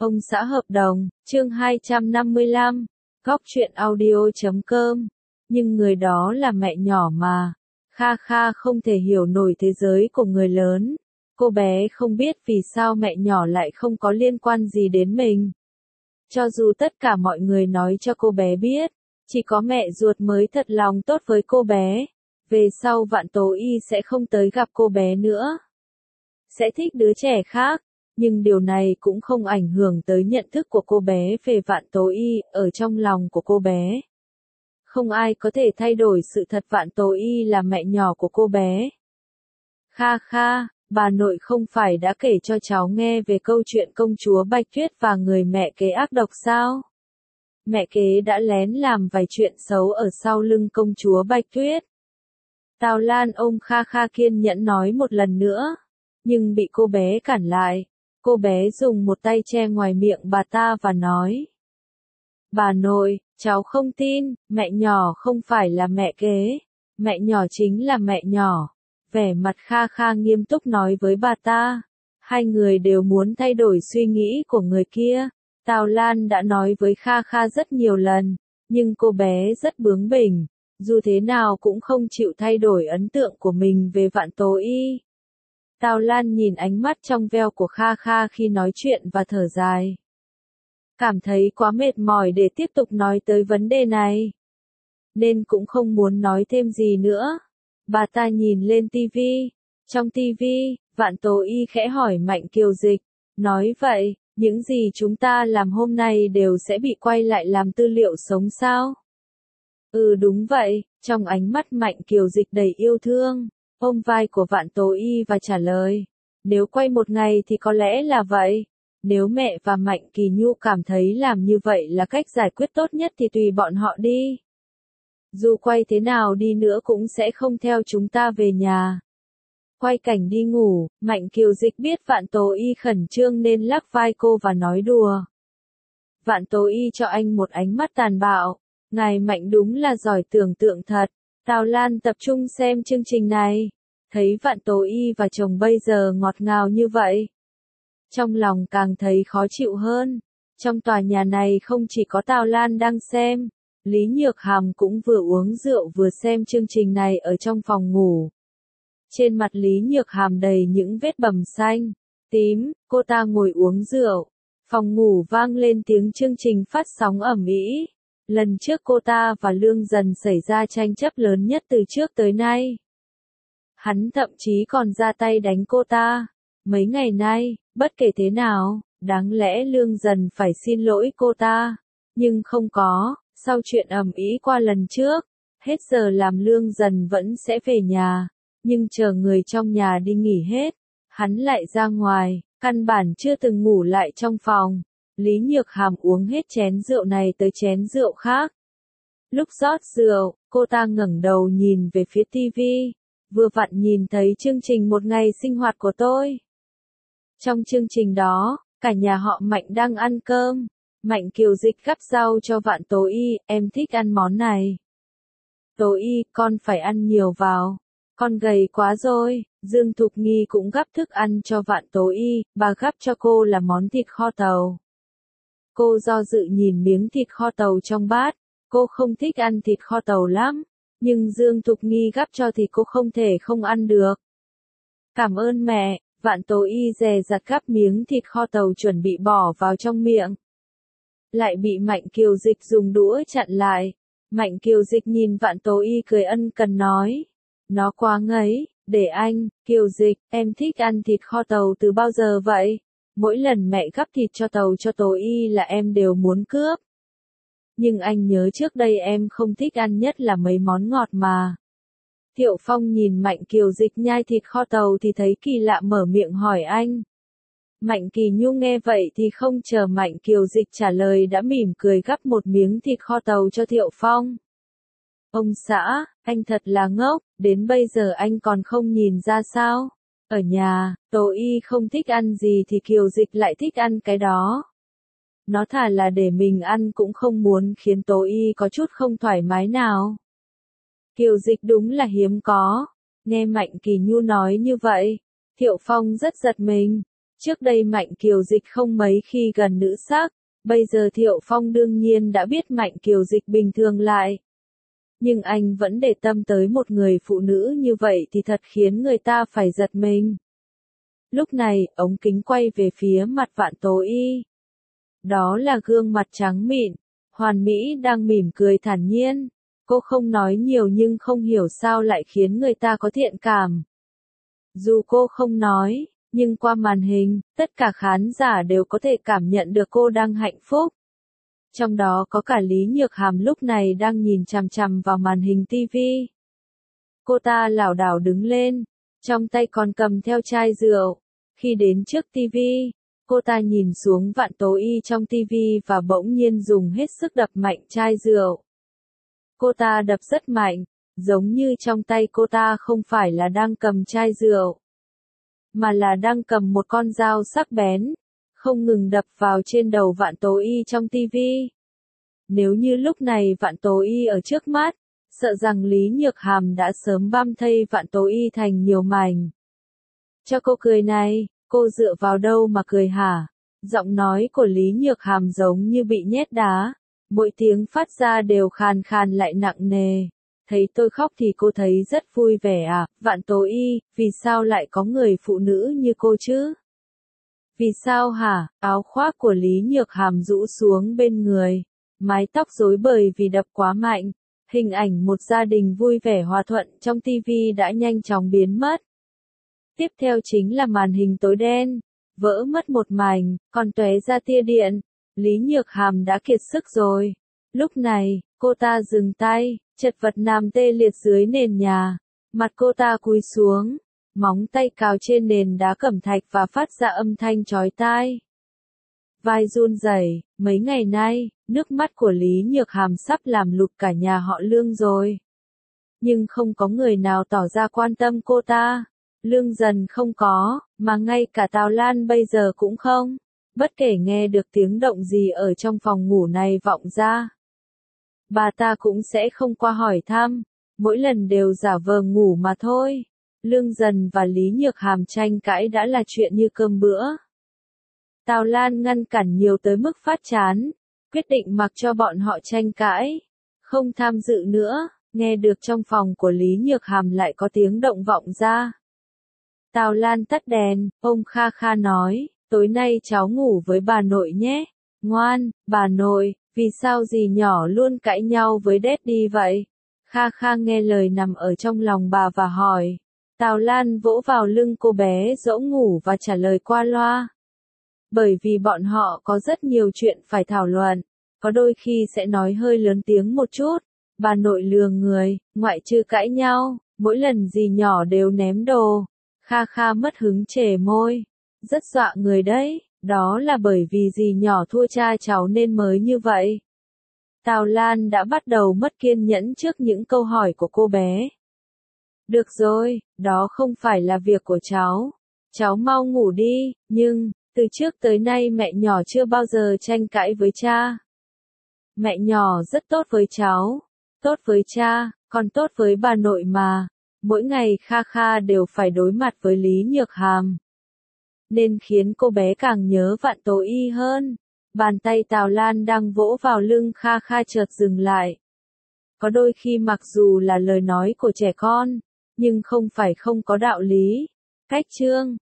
Ông xã hợp đồng, chương 255, góc truyện audio.com. Nhưng người đó là mẹ nhỏ mà. Kha Kha không thể hiểu nổi thế giới của người lớn. Cô bé không biết vì sao mẹ nhỏ lại không có liên quan gì đến mình. Cho dù tất cả mọi người nói cho cô bé biết, chỉ có mẹ ruột mới thật lòng tốt với cô bé. Về sau Vạn Tố Y sẽ không tới gặp cô bé nữa. Sẽ thích đứa trẻ khác. Nhưng điều này cũng không ảnh hưởng tới nhận thức của cô bé về Vạn Tố Y, ở trong lòng của cô bé. Không ai có thể thay đổi sự thật Vạn Tố Y là mẹ nhỏ của cô bé. Kha Kha, bà nội không phải đã kể cho cháu nghe về câu chuyện công chúa Bạch Tuyết và người mẹ kế ác độc sao? Mẹ kế đã lén làm vài chuyện xấu ở sau lưng công chúa Bạch Tuyết. Tào Lan ôm Kha Kha kiên nhẫn nói một lần nữa, nhưng bị cô bé cản lại. Cô bé dùng một tay che ngoài miệng bà ta và nói: Bà nội, cháu không tin, mẹ nhỏ không phải là mẹ kế, mẹ nhỏ chính là mẹ nhỏ. Vẻ mặt Kha Kha nghiêm túc nói với bà ta. Hai người đều muốn thay đổi suy nghĩ của người kia. Tào Lan đã nói với Kha Kha rất nhiều lần, nhưng cô bé rất bướng bỉnh, dù thế nào cũng không chịu thay đổi ấn tượng của mình về Vạn Tố Y. Tào Lan nhìn ánh mắt trong veo của Kha Kha khi nói chuyện và thở dài. Cảm thấy quá mệt mỏi để tiếp tục nói tới vấn đề này, nên cũng không muốn nói thêm gì nữa. Bà ta nhìn lên tivi. Trong tivi, Vạn Tố Y khẽ hỏi Mạnh Kiều Dịch, nói vậy, những gì chúng ta làm hôm nay đều sẽ bị quay lại làm tư liệu sống sao? Ừ đúng vậy, trong ánh mắt Mạnh Kiều Dịch đầy yêu thương, ôm vai của Vạn Tố Y và trả lời, nếu quay một ngày thì có lẽ là vậy. Nếu mẹ và Mạnh Kỳ Nhu cảm thấy làm như vậy là cách giải quyết tốt nhất thì tùy bọn họ đi. Dù quay thế nào đi nữa cũng sẽ không theo chúng ta về nhà. Quay cảnh đi ngủ, Mạnh Kiều Dịch biết Vạn Tố Y khẩn trương nên lắc vai cô và nói đùa. Vạn Tố Y cho anh một ánh mắt tàn bạo. Ngài Mạnh đúng là giỏi tưởng tượng thật. Tào Lan tập trung xem chương trình này. Thấy Vạn Tố Y và chồng bây giờ ngọt ngào như vậy, trong lòng càng thấy khó chịu hơn. Trong tòa nhà này không chỉ có Tào Lan đang xem, Lý Nhược Hàm cũng vừa uống rượu vừa xem chương trình này ở trong phòng ngủ. Trên mặt Lý Nhược Hàm đầy những vết bầm xanh, tím, cô ta ngồi uống rượu. Phòng ngủ vang lên tiếng chương trình phát sóng ầm ĩ. Lần trước cô ta và Lương Dần xảy ra tranh chấp lớn nhất từ trước tới nay. Hắn thậm chí còn ra tay đánh cô ta. Mấy ngày nay, bất kể thế nào, đáng lẽ Lương Dần phải xin lỗi cô ta. Nhưng không có, sau chuyện ầm ĩ qua lần trước, hết giờ làm Lương Dần vẫn sẽ về nhà. Nhưng chờ người trong nhà đi nghỉ hết, hắn lại ra ngoài, căn bản chưa từng ngủ lại trong phòng. Lý Nhược Hàm uống hết chén rượu này tới chén rượu khác. Lúc rót rượu, cô ta ngẩng đầu nhìn về phía tivi, vừa vặn nhìn thấy chương trình Một Ngày Sinh Hoạt của tôi. Trong chương trình đó, cả nhà họ Mạnh đang ăn cơm. Mạnh Kiều Dịch gắp rau cho Vạn Tố Y, em thích ăn món này. Tố Y, con phải ăn nhiều vào. Con gầy quá rồi. Dương Thục Nghi cũng gắp thức ăn cho Vạn Tố Y, bà gắp cho cô là món thịt kho tàu. Cô do dự nhìn miếng thịt kho tàu trong bát, cô không thích ăn thịt kho tàu lắm, nhưng Dương Thục Nghi gắp cho thì cô không thể không ăn được. Cảm ơn mẹ. Vạn Tố Y dè dặt gắp miếng thịt kho tàu chuẩn bị bỏ vào trong miệng, lại bị Mạnh Kiều Dịch dùng đũa chặn lại. Mạnh Kiều Dịch nhìn Vạn Tố Y cười ân cần nói, nó quá ngấy, để anh. Kiều Dịch, em thích ăn thịt kho tàu từ bao giờ vậy? Mỗi lần mẹ gắp thịt cho Tố Y là em đều muốn cướp. Nhưng anh nhớ trước đây em không thích ăn nhất là mấy món ngọt mà. Thiệu Phong nhìn Mạnh Kiều Dịch nhai thịt kho tàu thì thấy kỳ lạ mở miệng hỏi anh. Mạnh Kỳ Nhu nghe vậy thì không chờ Mạnh Kiều Dịch trả lời đã mỉm cười gắp một miếng thịt kho tàu cho Thiệu Phong. Ông xã, anh thật là ngốc, đến bây giờ anh còn không nhìn ra sao? Ở nhà, Tố Y không thích ăn gì thì Kiều Dịch lại thích ăn cái đó. Nó thà là để mình ăn cũng không muốn khiến Tố Y có chút không thoải mái nào. Kiều Dịch đúng là hiếm có. Nghe Mạnh Kỳ Nhu nói như vậy, Thiệu Phong rất giật mình. Trước đây Mạnh Kiều Dịch không mấy khi gần nữ sắc, bây giờ Thiệu Phong đương nhiên đã biết Mạnh Kiều Dịch bình thường lại. Nhưng anh vẫn để tâm tới một người phụ nữ như vậy thì thật khiến người ta phải giật mình. Lúc này, ống kính quay về phía mặt Vạn Tố Y. Đó là gương mặt trắng mịn, hoàn mỹ đang mỉm cười thản nhiên. Cô không nói nhiều nhưng không hiểu sao lại khiến người ta có thiện cảm. Dù cô không nói, nhưng qua màn hình, tất cả khán giả đều có thể cảm nhận được cô đang hạnh phúc. Trong đó có cả Lý Nhược Hàm lúc này đang nhìn chằm chằm vào màn hình TV. Cô ta lảo đảo đứng lên, trong tay còn cầm theo chai rượu. Khi đến trước TV, cô ta nhìn xuống Vạn Tố Y trong TV và bỗng nhiên dùng hết sức đập mạnh chai rượu. Cô ta đập rất mạnh, giống như trong tay cô ta không phải là đang cầm chai rượu, mà là đang cầm một con dao sắc bén, không ngừng đập vào trên đầu Vạn Tố Y trong TV. Nếu như lúc này Vạn Tố Y ở trước mắt, sợ rằng Lý Nhược Hàm đã sớm băm thây Vạn Tố Y thành nhiều mảnh. Cho cô cười này, cô dựa vào đâu mà cười hả? Giọng nói của Lý Nhược Hàm giống như bị nhét đá, mỗi tiếng phát ra đều khàn khàn lại nặng nề. Thấy tôi khóc thì cô thấy rất vui vẻ à, Vạn Tố Y, vì sao lại có người phụ nữ như cô chứ? Vì sao hả? Áo khoác của Lý Nhược Hàm rũ xuống bên người, mái tóc rối bời vì đập quá mạnh. Hình ảnh một gia đình vui vẻ hòa thuận trong TV đã nhanh chóng biến mất. Tiếp theo chính là màn hình tối đen, vỡ mất một mảnh, còn tóe ra tia điện. Lý Nhược Hàm đã kiệt sức rồi. Lúc này, cô ta dừng tay, chật vật nằm tê liệt dưới nền nhà. Mặt cô ta cúi xuống, móng tay cào trên nền đá cẩm thạch và phát ra âm thanh chói tai. Vai run rẩy, mấy ngày nay, nước mắt của Lý Nhược Hàm sắp làm lụt cả nhà họ Lương rồi. Nhưng không có người nào tỏ ra quan tâm cô ta. Lương Dần không có, mà ngay cả Tào Lan bây giờ cũng không. Bất kể nghe được tiếng động gì ở trong phòng ngủ này vọng ra, bà ta cũng sẽ không qua hỏi thăm, mỗi lần đều giả vờ ngủ mà thôi. Lương Dần và Lý Nhược Hàm tranh cãi đã là chuyện như cơm bữa. Tào Lan ngăn cản nhiều tới mức phát chán, quyết định mặc cho bọn họ tranh cãi, không tham dự nữa. Nghe được trong phòng của Lý Nhược Hàm lại có tiếng động vọng ra. Tào Lan tắt đèn, ông Kha Kha nói, tối nay cháu ngủ với bà nội nhé. Ngoan, bà nội, vì sao dì nhỏ luôn cãi nhau với Daddy vậy? Kha Kha nghe lời nằm ở trong lòng bà và hỏi. Tào Lan vỗ vào lưng cô bé dỗ ngủ và trả lời qua loa. Bởi vì bọn họ có rất nhiều chuyện phải thảo luận, có đôi khi sẽ nói hơi lớn tiếng một chút. Bà nội lừa người, ngoại trừ cãi nhau, mỗi lần dì nhỏ đều ném đồ. Kha Kha mất hứng chề môi. Rất dọa người đấy, đó là bởi vì dì nhỏ thua cha cháu nên mới như vậy. Tào Lan đã bắt đầu mất kiên nhẫn trước những câu hỏi của cô bé. Được rồi, đó không phải là việc của cháu. Cháu mau ngủ đi, nhưng, từ trước tới nay mẹ nhỏ chưa bao giờ tranh cãi với cha. Mẹ nhỏ rất tốt với cháu, tốt với cha, còn tốt với bà nội mà. Mỗi ngày Kha Kha đều phải đối mặt với Lý Nhược Hàm, nên khiến cô bé càng nhớ Vạn Tố Y hơn. Bàn tay Tào Lan đang vỗ vào lưng Kha Kha chợt dừng lại. Có đôi khi mặc dù là lời nói của trẻ con, nhưng không phải không có đạo lý. Cách chương